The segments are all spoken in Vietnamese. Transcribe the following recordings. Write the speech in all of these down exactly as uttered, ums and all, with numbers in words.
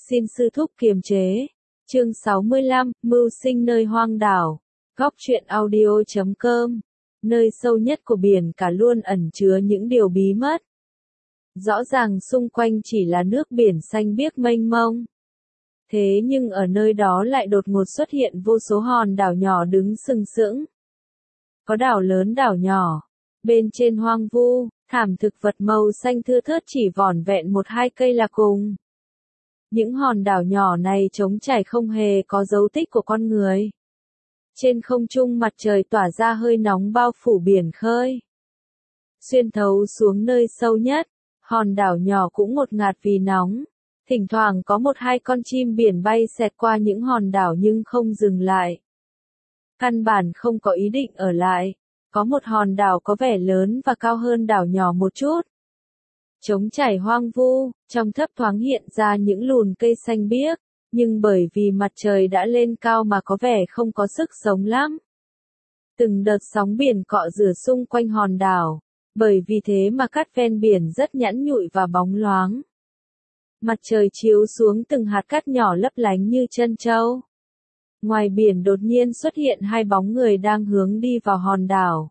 xin sư thúc kiềm chế. Chương sáu mươi lăm, mưu sinh nơi hoang đảo. Góc truyện audio chấm com. Nơi sâu nhất của biển cả luôn ẩn chứa những điều bí mật. Rõ ràng xung quanh chỉ là nước biển xanh biếc mênh mông. Thế nhưng ở nơi đó lại đột ngột xuất hiện vô số hòn đảo nhỏ đứng sừng sững. Có đảo lớn đảo nhỏ. Bên trên hoang vu, thảm thực vật màu xanh thưa thớt chỉ vỏn vẹn một hai cây là cùng. Những hòn đảo nhỏ này trống trải không hề có dấu tích của con người. Trên không trung mặt trời tỏa ra hơi nóng bao phủ biển khơi. Xuyên thấu xuống nơi sâu nhất, hòn đảo nhỏ cũng ngột ngạt vì nóng. Thỉnh thoảng có một hai con chim biển bay xẹt qua những hòn đảo nhưng không dừng lại. Căn bản không có ý định ở lại. Có một hòn đảo có vẻ lớn và cao hơn đảo nhỏ một chút. Trống trải hoang vu, trong thấp thoáng hiện ra những lùn cây xanh biếc, nhưng bởi vì mặt trời đã lên cao mà có vẻ không có sức sống lắm. Từng đợt sóng biển cọ rửa xung quanh hòn đảo, bởi vì thế mà cát ven biển rất nhẵn nhụi và bóng loáng. Mặt trời chiếu xuống từng hạt cát nhỏ lấp lánh như chân trâu. Ngoài biển đột nhiên xuất hiện hai bóng người đang hướng đi vào hòn đảo.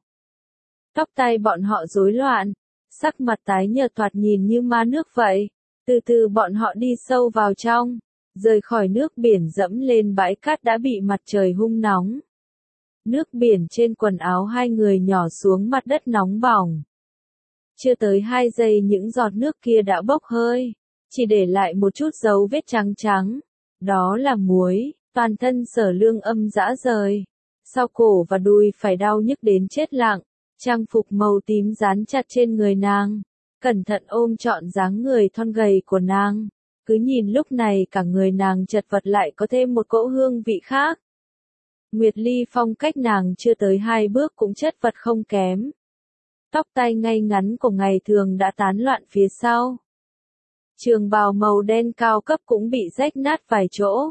Tóc tai bọn họ rối loạn, sắc mặt tái nhợt thoạt nhìn như ma nước vậy. Từ từ bọn họ đi sâu vào trong, rời khỏi nước biển dẫm lên bãi cát đã bị mặt trời hung nóng. Nước biển trên quần áo hai người nhỏ xuống mặt đất nóng bỏng. Chưa tới hai giây những giọt nước kia đã bốc hơi, chỉ để lại một chút dấu vết trắng trắng. Đó là muối. Toàn thân Sở Lương Âm rã rời, sau cổ và đùi phải đau nhức đến chết lặng, trang phục màu tím dán chặt trên người nàng, cẩn thận ôm trọn dáng người thon gầy của nàng, cứ nhìn lúc này cả người nàng chật vật lại có thêm một cỗ hương vị khác. Nguyệt Ly Phong cách nàng chưa tới hai bước cũng chất vật không kém. Tóc tai ngay ngắn của ngày thường đã tán loạn phía sau. Trường bào màu đen cao cấp cũng bị rách nát vài chỗ.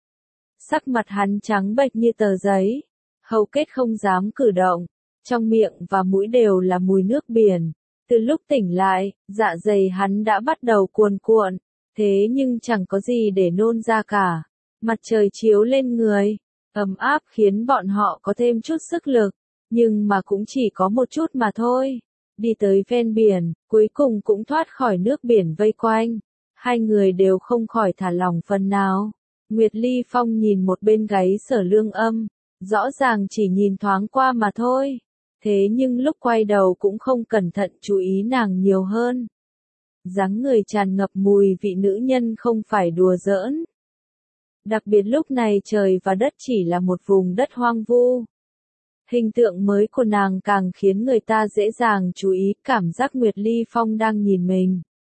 Sắc mặt hắn trắng bệch như tờ giấy, hầu kết không dám cử động, trong miệng và mũi đều là mùi nước biển. Từ lúc tỉnh lại, dạ dày hắn đã bắt đầu cuồn cuộn, thế nhưng chẳng có gì để nôn ra cả. Mặt trời chiếu lên người, ấm áp khiến bọn họ có thêm chút sức lực, nhưng mà cũng chỉ có một chút mà thôi. Đi tới ven biển, cuối cùng cũng thoát khỏi nước biển vây quanh. Hai người đều không khỏi thả lỏng phần nào. Nguyệt Ly Phong nhìn một bên gáy Sở Lương Âm, rõ ràng chỉ nhìn thoáng qua mà thôi, thế nhưng lúc quay đầu cũng không cẩn thận chú ý nàng nhiều hơn. Dáng người tràn ngập mùi vị nữ nhân không phải đùa giỡn. Đặc biệt lúc này trời và đất chỉ là một vùng đất hoang vu. Hình tượng mới của nàng càng khiến người ta dễ dàng chú ý cảm giác Nguyệt Ly Phong đang nhìn mình.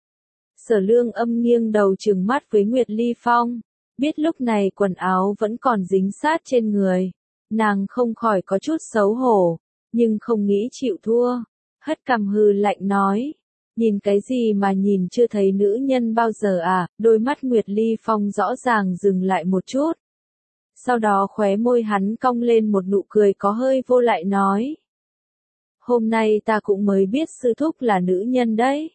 Sở Lương Âm nghiêng đầu trừng mắt với Nguyệt Ly Phong. Biết lúc này quần áo vẫn còn dính sát trên người, nàng không khỏi có chút xấu hổ, nhưng không nghĩ chịu thua, hất cằm hừ lạnh nói, nhìn cái gì mà nhìn chưa thấy nữ nhân bao giờ à, đôi mắt Nguyệt Ly Phong rõ ràng dừng lại một chút. Sau đó khóe môi hắn cong lên một nụ cười có hơi vô lại nói. Hôm nay ta cũng mới biết sư thúc là nữ nhân đấy.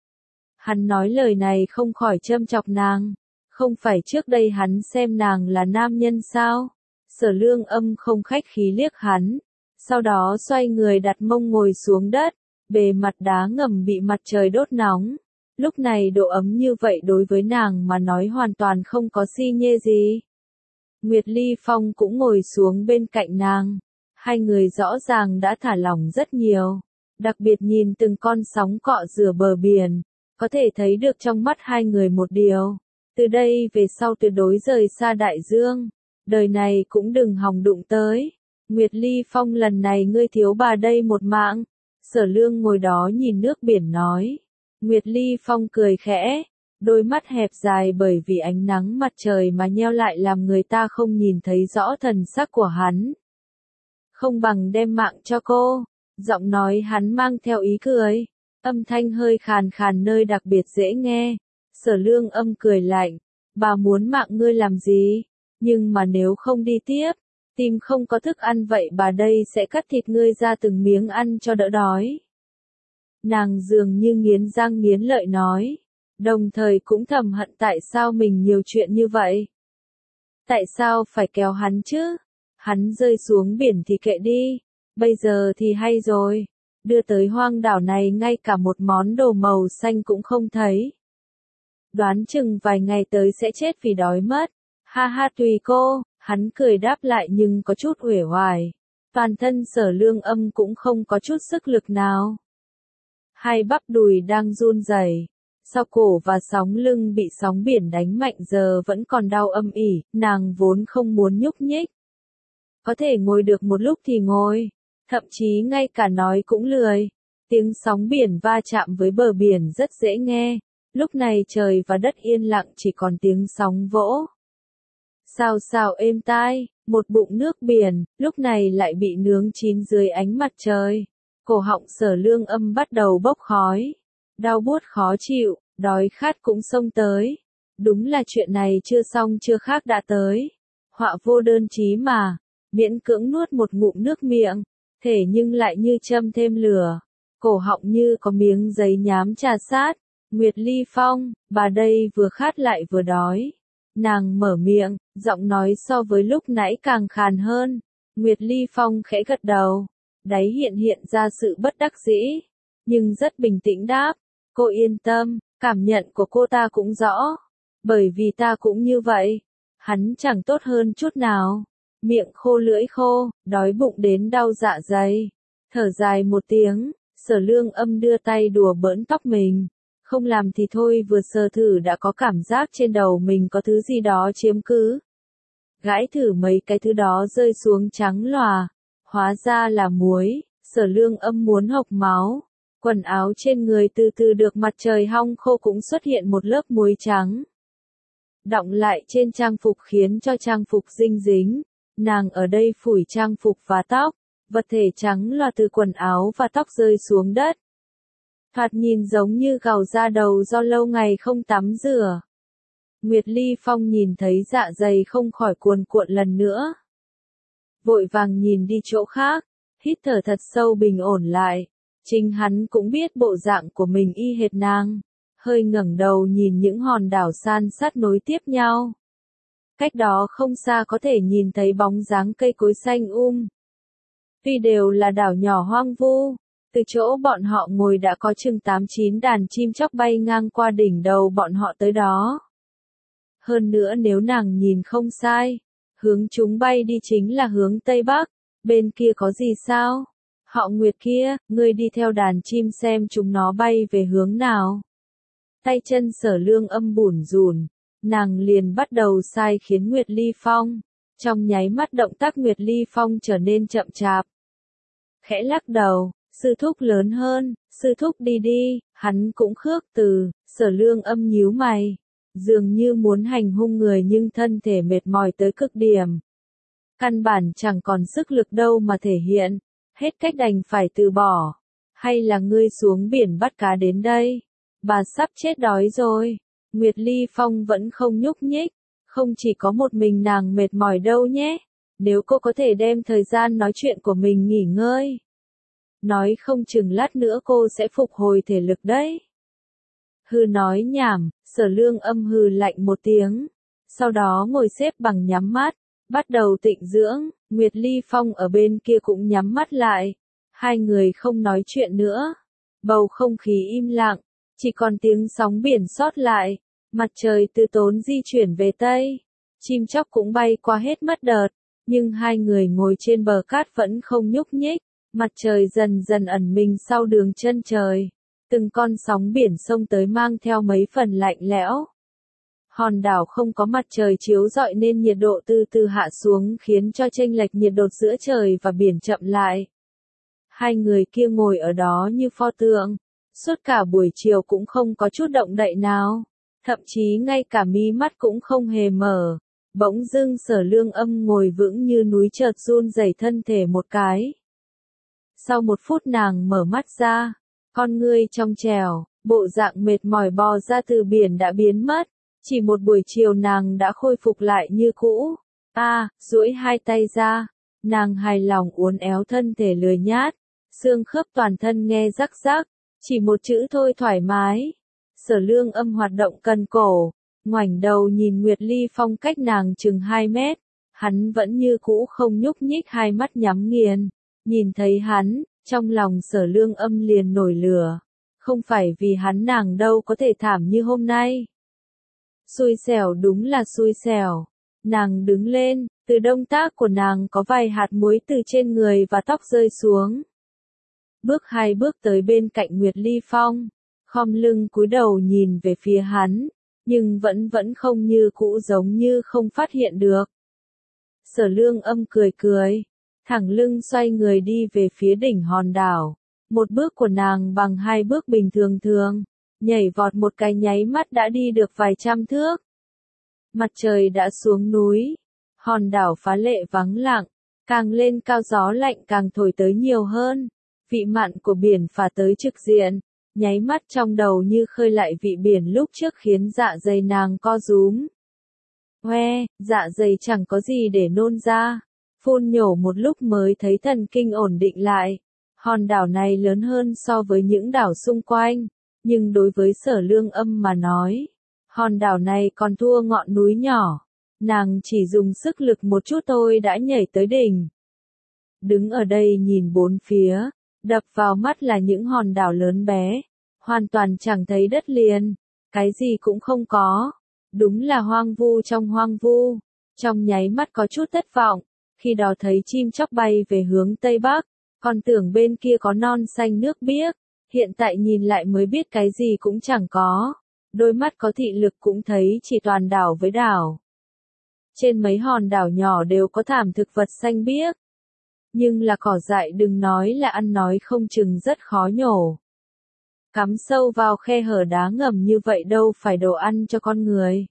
Hắn nói lời này không khỏi châm chọc nàng. Không phải trước đây hắn xem nàng là nam nhân sao? Sở Lương Âm không khách khí liếc hắn, sau đó xoay người đặt mông ngồi xuống đất, bề mặt đá ngầm bị mặt trời đốt nóng. Lúc này độ ấm như vậy đối với nàng mà nói hoàn toàn không có si nhê gì. Nguyệt Ly Phong cũng ngồi xuống bên cạnh nàng, hai người rõ ràng đã thả lỏng rất nhiều, đặc biệt nhìn từng con sóng cọ rửa bờ biển, có thể thấy được trong mắt hai người một điều. Từ đây về sau tuyệt đối rời xa đại dương, đời này cũng đừng hòng đụng tới. Nguyệt Ly Phong lần này ngươi thiếu bà đây một mạng. Sở Lương ngồi đó nhìn nước biển nói. Nguyệt Ly Phong cười khẽ, đôi mắt hẹp dài bởi vì ánh nắng mặt trời mà nheo lại làm người ta không nhìn thấy rõ thần sắc của hắn. Không bằng đem mạng cho cô, giọng nói hắn mang theo ý cười, âm thanh hơi khàn khàn nơi đặc biệt dễ nghe. Sở Lương Âm cười lạnh, bà muốn mạng ngươi làm gì, nhưng mà nếu không đi tiếp, tìm không có thức ăn vậy bà đây sẽ cắt thịt ngươi ra từng miếng ăn cho đỡ đói. Nàng dường như nghiến răng nghiến lợi nói, Đồng thời cũng thầm hận tại sao mình nhiều chuyện như vậy. Tại sao phải kéo hắn chứ? Hắn rơi xuống biển thì kệ đi. Bây giờ thì hay rồi. Đưa tới hoang đảo này ngay cả một món đồ màu xanh cũng không thấy. Đoán chừng vài ngày tới sẽ chết vì đói mất. Ha ha tùy cô, hắn cười đáp lại nhưng có chút uể oải. Toàn thân Sở Lương Âm cũng không có chút sức lực nào. Hai bắp đùi đang run rẩy, sau cổ và sóng lưng bị sóng biển đánh mạnh giờ vẫn còn đau âm ỉ, nàng vốn không muốn nhúc nhích. Có thể ngồi được một lúc thì ngồi, thậm chí ngay cả nói cũng lười. Tiếng sóng biển va chạm với bờ biển rất dễ nghe, lúc này trời và đất yên lặng chỉ còn tiếng sóng vỗ. Xào xào êm tai, một bụng nước biển, lúc này lại bị nướng chín dưới ánh mặt trời. Cổ họng Sở Lương Âm bắt đầu bốc khói. Đau buốt khó chịu, đói khát cũng xông tới. Đúng là chuyện này chưa xong chưa khác đã tới. Họa vô đơn chí mà, miễn cưỡng nuốt một ngụm nước miệng, thể nhưng lại như châm thêm lửa. Cổ họng như có miếng giấy nhám trà sát. Nguyệt Ly Phong, bà đây vừa khát lại vừa đói. Nàng mở miệng, giọng nói so với lúc nãy càng khàn hơn. Nguyệt Ly Phong khẽ gật đầu, đáy hiện hiện ra sự bất đắc dĩ, nhưng rất bình tĩnh đáp, cô yên tâm, cảm nhận của cô ta cũng rõ, bởi vì ta cũng như vậy. Hắn chẳng tốt hơn chút nào, miệng khô lưỡi khô, đói bụng đến đau dạ dày. Thở dài một tiếng, Sở Lương Âm đưa tay đùa bỡn tóc mình. Không làm thì thôi, vừa sờ thử đã có cảm giác trên đầu mình có thứ gì đó chiếm cứ. Gãi thử mấy cái thứ đó rơi xuống trắng lòa, hóa ra là muối. Sở Lương Âm muốn hộc máu. Quần áo trên người từ từ được mặt trời hong khô cũng xuất hiện một lớp muối trắng. Đọng lại trên trang phục khiến cho trang phục dinh dính. Nàng ở đây phủi trang phục và tóc, vật thể trắng loà từ quần áo và tóc rơi xuống đất. Thoạt nhìn giống như gào da đầu do lâu ngày không tắm rửa. Nguyệt Ly Phong nhìn thấy dạ dày không khỏi cuồn cuộn lần nữa. Vội vàng nhìn đi chỗ khác, hít thở thật sâu bình ổn lại. Chính hắn cũng biết bộ dạng của mình y hệt nàng. Hơi ngẩng đầu nhìn những hòn đảo san sát nối tiếp nhau. Cách đó không xa có thể nhìn thấy bóng dáng cây cối xanh um. Tuy đều là đảo nhỏ hoang vu, từ chỗ bọn họ ngồi đã có chừng tám chín đàn chim chóc bay ngang qua đỉnh đầu bọn họ tới đó. Hơn nữa nếu nàng nhìn không sai, hướng chúng bay đi chính là hướng Tây Bắc, bên kia có gì sao? Họ Nguyệt kia, ngươi đi theo đàn chim xem chúng nó bay về hướng nào. Tay chân Sở Lương Âm bủn rủn, nàng liền bắt đầu sai khiến Nguyệt Ly Phong. Trong nháy mắt động tác Nguyệt Ly Phong trở nên chậm chạp. Khẽ lắc đầu, sư thúc lớn hơn, sư thúc đi đi, hắn cũng khước từ. Sở Lương Âm nhíu mày, dường như muốn hành hung người nhưng thân thể mệt mỏi tới cực điểm. Căn bản chẳng còn sức lực đâu mà thể hiện, hết cách đành phải từ bỏ. Hay là ngươi xuống biển bắt cá đến đây? Bà sắp chết đói rồi. Nguyệt Ly Phong vẫn không nhúc nhích, không chỉ có một mình nàng mệt mỏi đâu nhé. Nếu cô có thể đem thời gian nói chuyện của mình nghỉ ngơi, nói không chừng lát nữa cô sẽ phục hồi thể lực đấy. Hư nói nhảm, Sở Lương Âm hừ lạnh một tiếng, sau đó ngồi xếp bằng nhắm mắt, bắt đầu tịnh dưỡng. Nguyệt Ly Phong ở bên kia cũng nhắm mắt lại, hai người không nói chuyện nữa. Bầu không khí im lặng, chỉ còn tiếng sóng biển sót lại. Mặt trời từ tốn di chuyển về Tây, chim chóc cũng bay qua hết mất đợt, nhưng hai người ngồi trên bờ cát vẫn không nhúc nhích. Mặt trời dần dần ẩn mình sau đường chân trời, từng con sóng biển xông tới mang theo mấy phần lạnh lẽo. Hòn đảo không có mặt trời chiếu rọi nên nhiệt độ từ từ hạ xuống khiến cho chênh lệch nhiệt độ giữa trời và biển chậm lại. Hai người kia ngồi ở đó như pho tượng, suốt cả buổi chiều cũng không có chút động đậy nào, thậm chí ngay cả mí mắt cũng không hề mở. Bỗng dưng Sở Lương Âm ngồi vững như núi chợt run rẩy thân thể một cái. Sau một phút nàng mở mắt ra, con ngươi trong trẻo, bộ dạng mệt mỏi bò ra từ biển đã biến mất. Chỉ một buổi chiều nàng đã khôi phục lại như cũ. A, à, duỗi hai tay ra, nàng hài lòng uốn éo thân thể lười nhát, xương khớp toàn thân nghe rắc rắc, chỉ một chữ thôi thoải mái. Sở Lương Âm hoạt động cần cổ, ngoảnh đầu nhìn Nguyệt Ly Phong cách nàng chừng hai mét, hắn vẫn như cũ không nhúc nhích, hai mắt nhắm nghiền, nhìn thấy hắn, trong lòng Sở Lương Âm liền nổi lửa, không phải vì hắn nàng đâu có thể thảm như hôm nay. Xui xẻo, đúng là xui xẻo. Nàng đứng lên, từ động tác của nàng có vài hạt muối từ trên người và tóc rơi xuống. Bước hai bước tới bên cạnh Nguyệt Ly Phong, khom lưng cúi đầu nhìn về phía hắn, nhưng vẫn vẫn không như cũ, giống như không phát hiện được. Sở Lương Âm cười cười, thẳng lưng xoay người đi về phía đỉnh hòn đảo. Một bước của nàng bằng hai bước bình thường thường, nhảy vọt một cái nháy mắt đã đi được vài trăm thước. Mặt trời đã xuống núi, hòn đảo phá lệ vắng lặng, càng lên cao gió lạnh càng thổi tới nhiều hơn, vị mặn của biển phả tới trực diện, nháy mắt trong đầu như khơi lại vị biển lúc trước khiến dạ dày nàng co rúm. Hoe, dạ dày chẳng có gì để nôn ra, phun nhổ một lúc mới thấy thần kinh ổn định lại. Hòn đảo này lớn hơn so với những đảo xung quanh, nhưng đối với Sở Lương Âm mà nói, hòn đảo này còn thua ngọn núi nhỏ. Nàng chỉ dùng sức lực một chút thôi đã nhảy tới đỉnh. Đứng ở đây nhìn bốn phía, đập vào mắt là những hòn đảo lớn bé, hoàn toàn chẳng thấy đất liền, cái gì cũng không có. Đúng là hoang vu trong hoang vu. Trong nháy mắt có chút thất vọng, khi đó thấy chim chóc bay về hướng Tây Bắc, còn tưởng bên kia có non xanh nước biếc, hiện tại nhìn lại mới biết cái gì cũng chẳng có. Đôi mắt có thị lực cũng thấy chỉ toàn đảo với đảo. Trên mấy hòn đảo nhỏ đều có thảm thực vật xanh biếc. Nhưng là cỏ dại đừng nói là ăn nói không chừng rất khó nhổ. Cắm sâu vào khe hở đá ngầm như vậy đâu phải đồ ăn cho con người.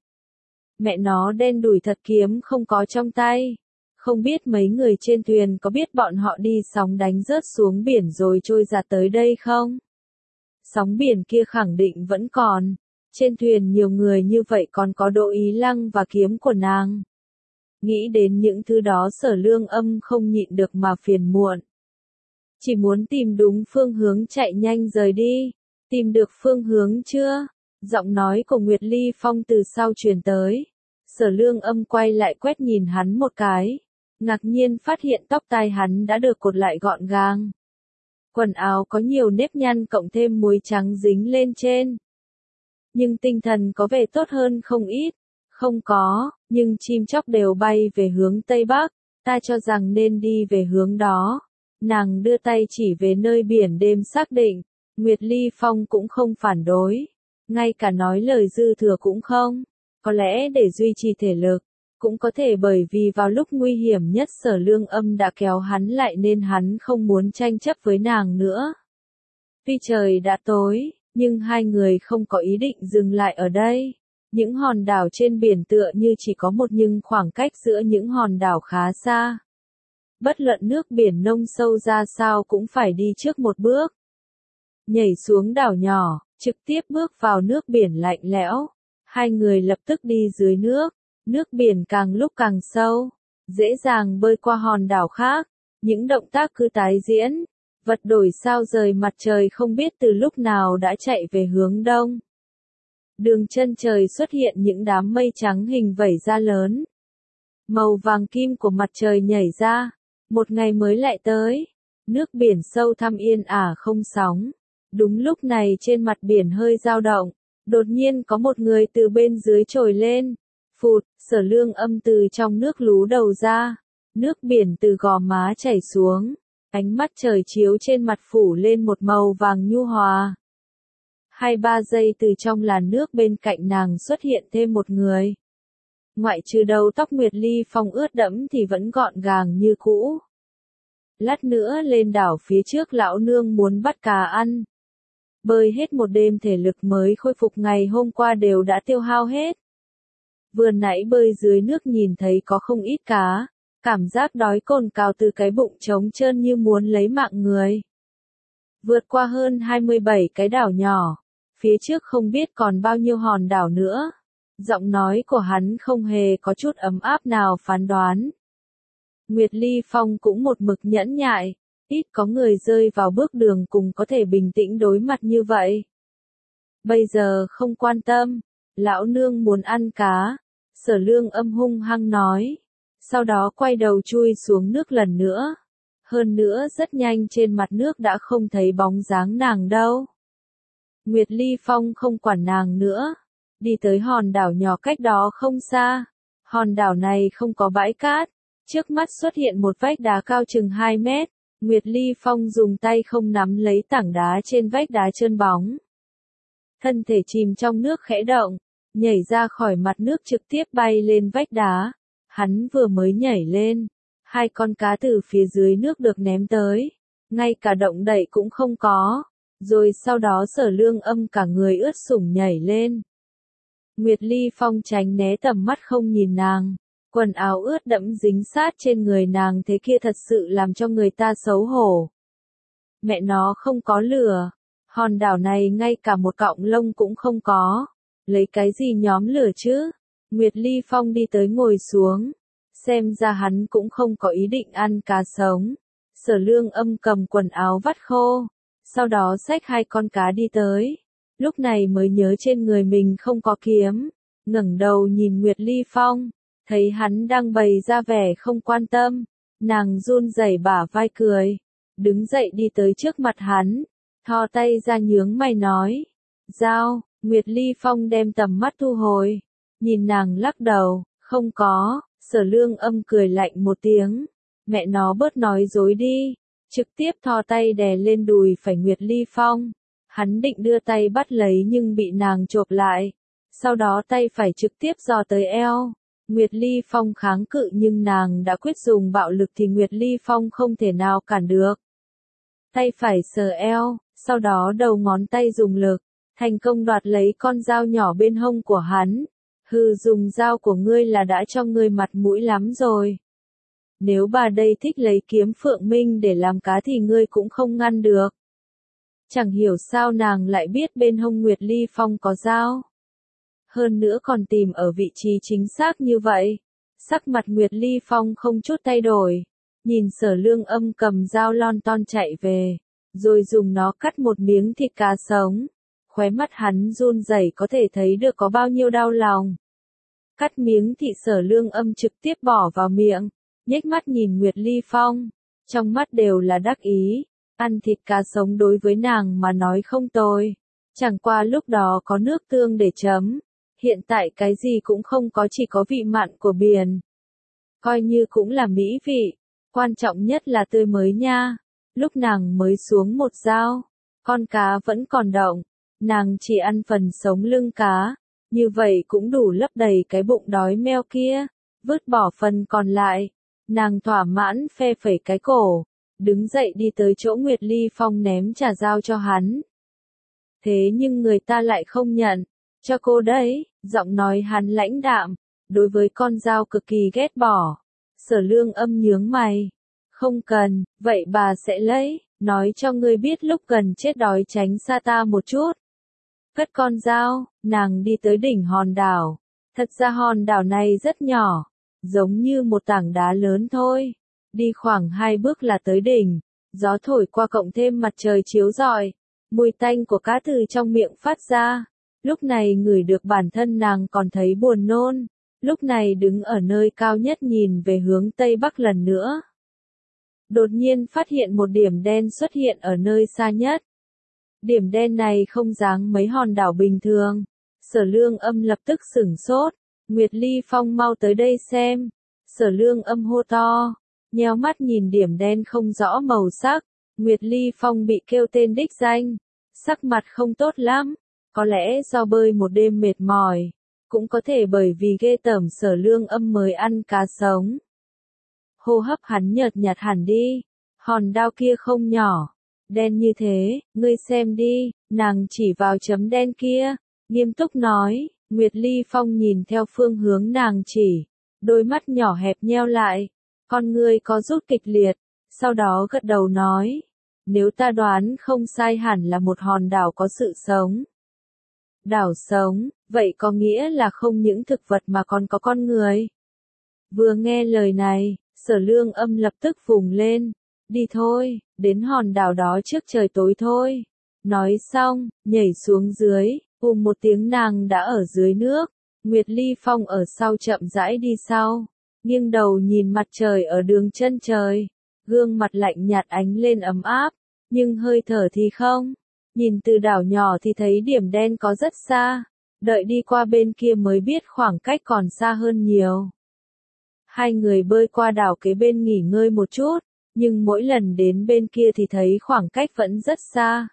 Mẹ nó đen đủi thật, kiếm không có trong tay. Không biết mấy người trên thuyền có biết bọn họ đi sóng đánh rớt xuống biển rồi trôi ra tới đây không? Sóng biển kia khẳng định vẫn còn. Trên thuyền nhiều người như vậy còn có Đỗ Ý Lăng và kiếm của nàng. Nghĩ đến những thứ đó Sở Lương Âm không nhịn được mà phiền muộn. Chỉ muốn tìm đúng phương hướng chạy nhanh rời đi. Tìm được phương hướng chưa? Giọng nói của Nguyệt Ly Phong từ sau truyền tới. Sở Lương Âm quay lại quét nhìn hắn một cái. Ngạc nhiên phát hiện tóc tai hắn đã được cột lại gọn gàng. Quần áo có nhiều nếp nhăn cộng thêm muối trắng dính lên trên. Nhưng tinh thần có vẻ tốt hơn không ít. Không có, nhưng chim chóc đều bay về hướng Tây Bắc, ta cho rằng nên đi về hướng đó. Nàng đưa tay chỉ về nơi biển đêm xác định, Nguyệt Ly Phong cũng không phản đối, ngay cả nói lời dư thừa cũng không, có lẽ để duy trì thể lực, cũng có thể bởi vì vào lúc nguy hiểm nhất Sở Lương Âm đã kéo hắn lại nên hắn không muốn tranh chấp với nàng nữa. Tuy trời đã tối, nhưng hai người không có ý định dừng lại ở đây. Những hòn đảo trên biển tựa như chỉ có một nhưng khoảng cách giữa những hòn đảo khá xa. Bất luận nước biển nông sâu ra sao cũng phải đi trước một bước. Nhảy xuống đảo nhỏ, trực tiếp bước vào nước biển lạnh lẽo. Hai người lập tức đi dưới nước, nước biển càng lúc càng sâu, dễ dàng bơi qua hòn đảo khác. Những động tác cứ tái diễn, vật đổi sao rời mặt trời không biết từ lúc nào đã chạy về hướng đông. Đường chân trời xuất hiện những đám mây trắng hình vảy da lớn. Màu vàng kim của mặt trời nhảy ra, một ngày mới lại tới. Nước biển sâu thăm yên ả không sóng. Đúng lúc này trên mặt biển hơi dao động, đột nhiên có một người từ bên dưới trồi lên. Phụt, Sở Lương Âm từ trong nước lú đầu ra. Nước biển từ gò má chảy xuống. Ánh mắt trời chiếu trên mặt phủ lên một màu vàng nhu hòa. Hai ba giây từ trong làn nước bên cạnh nàng xuất hiện thêm một người. Ngoại trừ đầu tóc Nguyệt Ly Phong ướt đẫm thì vẫn gọn gàng như cũ. Lát nữa lên đảo phía trước lão nương muốn bắt cá ăn. Bơi hết một đêm thể lực mới khôi phục ngày hôm qua đều đã tiêu hao hết. Vừa nãy bơi dưới nước nhìn thấy có không ít cá, cảm giác đói cồn cào từ cái bụng trống trơn như muốn lấy mạng người. Vượt qua hơn hai mươi bảy cái đảo nhỏ, phía trước không biết còn bao nhiêu hòn đảo nữa. Giọng nói của hắn không hề có chút ấm áp nào phán đoán. Nguyệt Ly Phong cũng một mực nhẫn nhại, ít có người rơi vào bước đường cùng có thể bình tĩnh đối mặt như vậy. Bây giờ không quan tâm, lão nương muốn ăn cá, Sở Lương Âm hung hăng nói. Sau đó quay đầu chui xuống nước lần nữa. Hơn nữa rất nhanh trên mặt nước đã không thấy bóng dáng nàng đâu. Nguyệt Ly Phong không quản nàng nữa. Đi tới hòn đảo nhỏ cách đó không xa. Hòn đảo này không có bãi cát. Trước mắt xuất hiện một vách đá cao chừng hai mét. Nguyệt Ly Phong dùng tay không nắm lấy tảng đá trên vách đá trơn bóng. Thân thể chìm trong nước khẽ động, nhảy ra khỏi mặt nước trực tiếp bay lên vách đá. Hắn vừa mới nhảy lên, hai con cá từ phía dưới nước được ném tới, ngay cả động đậy cũng không có. Rồi sau đó Sở Lương Âm cả người ướt sũng nhảy lên. Nguyệt Ly Phong tránh né tầm mắt không nhìn nàng, quần áo ướt đẫm dính sát trên người nàng thế kia thật sự làm cho người ta xấu hổ. Mẹ nó không có lửa, hòn đảo này ngay cả một cọng lông cũng không có, lấy cái gì nhóm lửa chứ? Nguyệt Ly Phong đi tới ngồi xuống, xem ra hắn cũng không có ý định ăn cá sống. Sở Lương Âm cầm quần áo vắt khô, sau đó xách hai con cá đi tới, lúc này mới nhớ trên người mình không có kiếm, ngẩng đầu nhìn Nguyệt Ly Phong, thấy hắn đang bày ra vẻ không quan tâm, nàng run rẩy bả vai cười, đứng dậy đi tới trước mặt hắn, thò tay ra nhướng mày nói, "Dao." Nguyệt Ly Phong đem tầm mắt thu hồi, nhìn nàng lắc đầu, "Không có." Sở Lương Âm cười lạnh một tiếng, "Mẹ nó bớt nói dối đi." Trực tiếp thò tay đè lên đùi phải Nguyệt Ly Phong. Hắn định đưa tay bắt lấy nhưng bị nàng chộp lại. Sau đó tay phải trực tiếp giò tới eo. Nguyệt Ly Phong kháng cự nhưng nàng đã quyết dùng bạo lực thì Nguyệt Ly Phong không thể nào cản được. Tay phải sờ eo, sau đó đầu ngón tay dùng lực, thành công đoạt lấy con dao nhỏ bên hông của hắn. "Hừ, dùng dao của ngươi là đã cho ngươi mặt mũi lắm rồi. Nếu bà đây thích lấy kiếm Phượng Minh để làm cá thì ngươi cũng không ngăn được." Chẳng hiểu sao nàng lại biết bên hông Nguyệt Ly Phong có dao. Hơn nữa còn tìm ở vị trí chính xác như vậy. Sắc mặt Nguyệt Ly Phong không chút thay đổi. Nhìn Sở Lương Âm cầm dao lon ton chạy về, rồi dùng nó cắt một miếng thịt cá sống. Khóe mắt hắn run rẩy có thể thấy được có bao nhiêu đau lòng. Cắt miếng thịt Sở Lương Âm trực tiếp bỏ vào miệng, nhếch mắt nhìn Nguyệt Ly Phong, trong mắt đều là đắc ý. Ăn thịt cá sống đối với nàng mà nói không tồi, chẳng qua lúc đó có nước tương để chấm, hiện tại cái gì cũng không có, chỉ có vị mặn của biển. Coi như cũng là mỹ vị, quan trọng nhất là tươi mới nha. Lúc nàng mới xuống một dao, con cá vẫn còn động, nàng chỉ ăn phần sống lưng cá, như vậy cũng đủ lấp đầy cái bụng đói meo kia, vứt bỏ phần còn lại. Nàng thỏa mãn phe phẩy cái cổ, đứng dậy đi tới chỗ Nguyệt Ly Phong ném trả dao cho hắn. Thế nhưng người ta lại không nhận, "Cho cô đấy." Giọng nói hắn lãnh đạm, đối với con dao cực kỳ ghét bỏ. Sở Lương Âm nhướng mày, "Không cần, vậy bà sẽ lấy, nói cho ngươi biết lúc gần chết đói tránh xa ta một chút." Cất con dao, nàng đi tới đỉnh hòn đảo. Thật ra hòn đảo này rất nhỏ, giống như một tảng đá lớn thôi. Đi khoảng hai bước là tới đỉnh, gió thổi qua cộng thêm mặt trời chiếu rọi, mùi tanh của cá từ trong miệng phát ra. Lúc này ngửi được bản thân nàng còn thấy buồn nôn, lúc này đứng ở nơi cao nhất nhìn về hướng Tây Bắc lần nữa. Đột nhiên phát hiện một điểm đen xuất hiện ở nơi xa nhất. Điểm đen này không dáng mấy hòn đảo bình thường. Sở Lương Âm lập tức sửng sốt, "Nguyệt Ly Phong mau tới đây xem." Sở Lương Âm hô to, nheo mắt nhìn điểm đen không rõ màu sắc. Nguyệt Ly Phong bị kêu tên đích danh, sắc mặt không tốt lắm, có lẽ do bơi một đêm mệt mỏi, cũng có thể bởi vì ghê tởm Sở Lương Âm mới ăn cá sống. Hô hấp hắn nhợt nhạt hẳn đi, hòn đao kia không nhỏ, đen như thế, ngươi xem đi, nàng chỉ vào chấm đen kia, nghiêm túc nói. Nguyệt Ly Phong nhìn theo phương hướng nàng chỉ, đôi mắt nhỏ hẹp nheo lại, con ngươi có rút kịch liệt, sau đó gật đầu nói, "Nếu ta đoán không sai hẳn là một hòn đảo có sự sống." Đảo sống, vậy có nghĩa là không những thực vật mà còn có con người. Vừa nghe lời này, Sở Lương Âm lập tức vùng lên, "Đi thôi, đến hòn đảo đó trước trời tối thôi." Nói xong, nhảy xuống dưới, Ùm một tiếng nàng đã ở dưới nước, Nguyệt Ly Phong ở sau chậm rãi đi sau, nghiêng đầu nhìn mặt trời ở đường chân trời, gương mặt lạnh nhạt ánh lên ấm áp, nhưng hơi thở thì không. Nhìn từ đảo nhỏ thì thấy điểm đen có rất xa, đợi đi qua bên kia mới biết khoảng cách còn xa hơn nhiều. Hai người bơi qua đảo kế bên nghỉ ngơi một chút, nhưng mỗi lần đến bên kia thì thấy khoảng cách vẫn rất xa.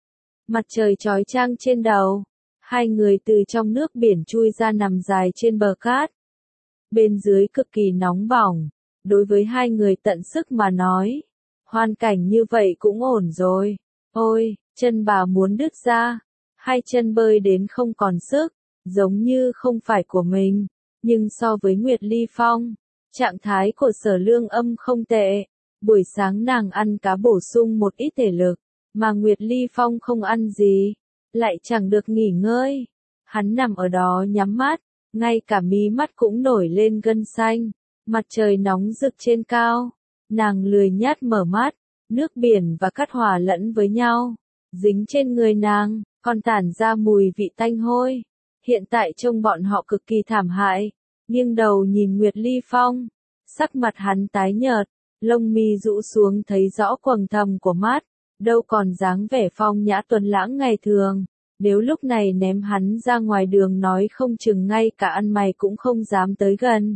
Mặt trời chói chang trên đầu, hai người từ trong nước biển chui ra nằm dài trên bờ cát. Bên dưới cực kỳ nóng bỏng, đối với hai người tận sức mà nói, hoàn cảnh như vậy cũng ổn rồi. Ôi, chân bà muốn đứt ra, hai chân bơi đến không còn sức, giống như không phải của mình, nhưng so với Nguyệt Ly Phong, trạng thái của Sở Lương Âm không tệ. Buổi sáng nàng ăn cá bổ sung một ít thể lực, mà Nguyệt Ly Phong không ăn gì, lại chẳng được nghỉ ngơi. Hắn nằm ở đó nhắm mắt, ngay cả mí mắt cũng nổi lên gân xanh, mặt trời nóng rực trên cao, nàng lười nhác mở mắt, nước biển và cát hòa lẫn với nhau, dính trên người nàng, còn tản ra mùi vị tanh hôi. Hiện tại trông bọn họ cực kỳ thảm hại, nghiêng đầu nhìn Nguyệt Ly Phong, sắc mặt hắn tái nhợt, lông mi rũ xuống thấy rõ quầng thâm của mắt, đâu còn dáng vẻ phong nhã tuấn lãng ngày thường. Nếu lúc này ném hắn ra ngoài đường nói không chừng ngay cả ăn mày cũng không dám tới gần.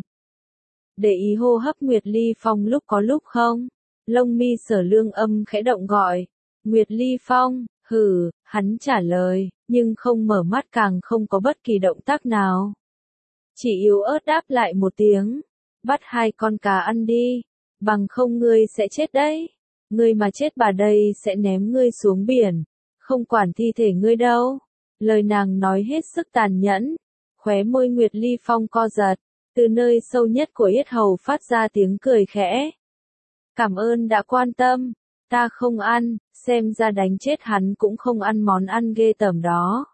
Để ý hô hấp Nguyệt Ly Phong lúc có lúc không, lông mi Sở Lương Âm khẽ động gọi. Nguyệt Ly Phong, hừ, hắn trả lời, nhưng không mở mắt càng không có bất kỳ động tác nào. Chỉ yếu ớt đáp lại một tiếng, bắt hai con cá ăn đi, bằng không ngươi sẽ chết đấy. Ngươi mà chết bà đây sẽ ném ngươi xuống biển, không quản thi thể ngươi đâu. Lời nàng nói hết sức tàn nhẫn, khóe môi Nguyệt Ly Phong co giật, từ nơi sâu nhất của yết hầu phát ra tiếng cười khẽ. Cảm ơn đã quan tâm, ta không ăn, xem ra đánh chết hắn cũng không ăn món ăn ghê tởm đó.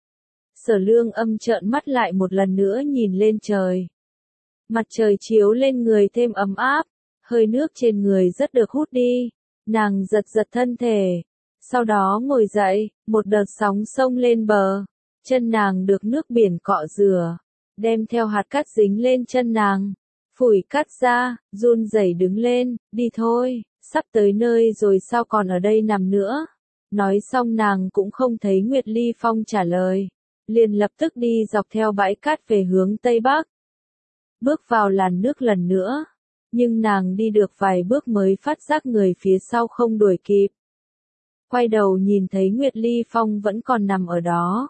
Sở Lương Âm trợn mắt lại một lần nữa nhìn lên trời. Mặt trời chiếu lên người thêm ấm áp, hơi nước trên người rất được hút đi, nàng giật giật thân thể. Sau đó ngồi dậy, một đợt sóng sông lên bờ, chân nàng được nước biển cọ rửa, đem theo hạt cát dính lên chân nàng, phủi cát ra, run rẩy đứng lên, đi thôi, sắp tới nơi rồi sao còn ở đây nằm nữa. Nói xong nàng cũng không thấy Nguyệt Ly Phong trả lời, liền lập tức đi dọc theo bãi cát về hướng Tây Bắc. Bước vào làn nước lần nữa, nhưng nàng đi được vài bước mới phát giác người phía sau không đuổi kịp. Quay đầu nhìn thấy Nguyệt Ly Phong vẫn còn nằm ở đó.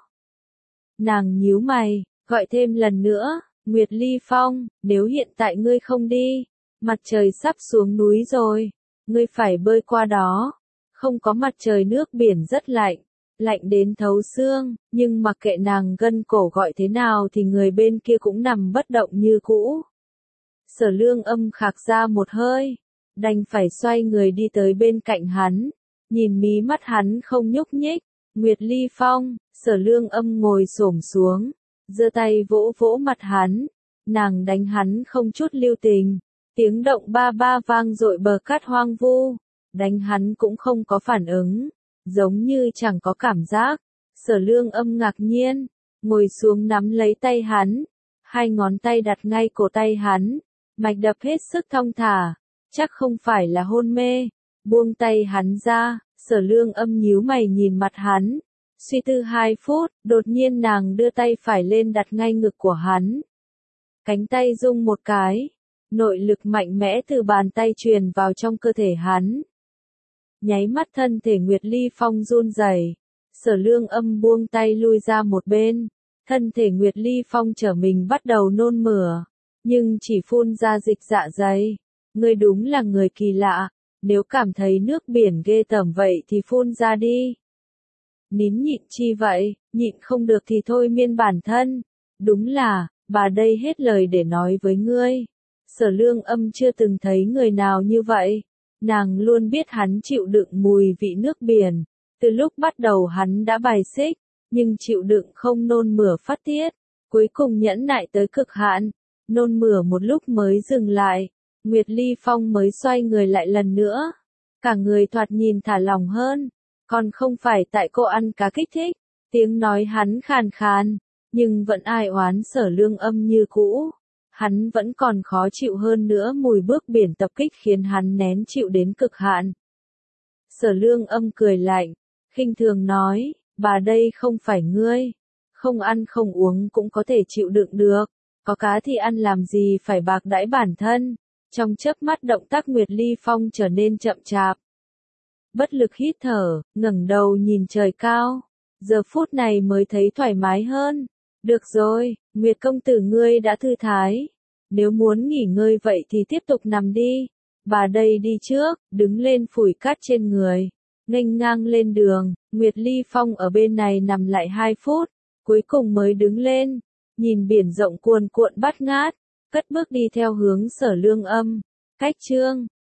Nàng nhíu mày, gọi thêm lần nữa, Nguyệt Ly Phong, nếu hiện tại ngươi không đi, mặt trời sắp xuống núi rồi, ngươi phải bơi qua đó. Không có mặt trời nước biển rất lạnh, lạnh đến thấu xương, nhưng mặc kệ nàng gân cổ gọi thế nào thì người bên kia cũng nằm bất động như cũ. Sở Lương Âm khạc ra một hơi, đành phải xoay người đi tới bên cạnh hắn. Nhìn mí mắt hắn không nhúc nhích, Nguyệt Ly Phong, Sở Lương Âm ngồi xổm xuống, giơ tay vỗ vỗ mặt hắn, nàng đánh hắn không chút lưu tình, tiếng động ba ba vang dội bờ cát hoang vu, đánh hắn cũng không có phản ứng, giống như chẳng có cảm giác. Sở Lương Âm ngạc nhiên, ngồi xuống nắm lấy tay hắn, hai ngón tay đặt ngay cổ tay hắn, mạch đập hết sức thong thả, chắc không phải là hôn mê. Buông tay hắn ra, Sở Lương Âm nhíu mày nhìn mặt hắn, suy tư hai phút, đột nhiên nàng đưa tay phải lên đặt ngay ngực của hắn. Cánh tay rung một cái, nội lực mạnh mẽ từ bàn tay truyền vào trong cơ thể hắn. Nháy mắt thân thể Nguyệt Ly Phong run rẩy, Sở Lương Âm buông tay lui ra một bên, thân thể Nguyệt Ly Phong trở mình bắt đầu nôn mửa, nhưng chỉ phun ra dịch dạ dày. Ngươi đúng là người kỳ lạ. Nếu cảm thấy nước biển ghê tởm vậy thì phun ra đi. Nín nhịn chi vậy, nhịn không được thì thôi miên bản thân. Đúng là, bà đây hết lời để nói với ngươi. Sở Lương Âm chưa từng thấy người nào như vậy. Nàng luôn biết hắn chịu đựng mùi vị nước biển. Từ lúc bắt đầu hắn đã bài xích, nhưng chịu đựng không nôn mửa phát tiết. Cuối cùng nhẫn nại tới cực hạn, nôn mửa một lúc mới dừng lại. Nguyệt Ly Phong mới xoay người lại lần nữa. Cả người thoạt nhìn thả lỏng hơn. Còn không phải tại cô ăn cá kích thích. Tiếng nói hắn khàn khàn, nhưng vẫn ai oán Sở Lương Âm như cũ. Hắn vẫn còn khó chịu hơn nữa, mùi bước biển tập kích khiến hắn nén chịu đến cực hạn. Sở Lương Âm cười lạnh, khinh thường nói, bà đây không phải ngươi. Không ăn không uống cũng có thể chịu đựng được. Có cá thì ăn làm gì phải bạc đãi bản thân. Trong chớp mắt động tác Nguyệt Ly Phong trở nên chậm chạp. Bất lực hít thở, ngẩng đầu nhìn trời cao. Giờ phút này mới thấy thoải mái hơn. Được rồi, Nguyệt công tử ngươi đã thư thái. Nếu muốn nghỉ ngơi vậy thì tiếp tục nằm đi. Bà đây đi trước, đứng lên phủi cát trên người. Nghênh ngang lên đường, Nguyệt Ly Phong ở bên này nằm lại hai phút. Cuối cùng mới đứng lên, nhìn biển rộng cuồn cuộn bát ngát, cất bước đi theo hướng Sở Lương Âm. Cách chương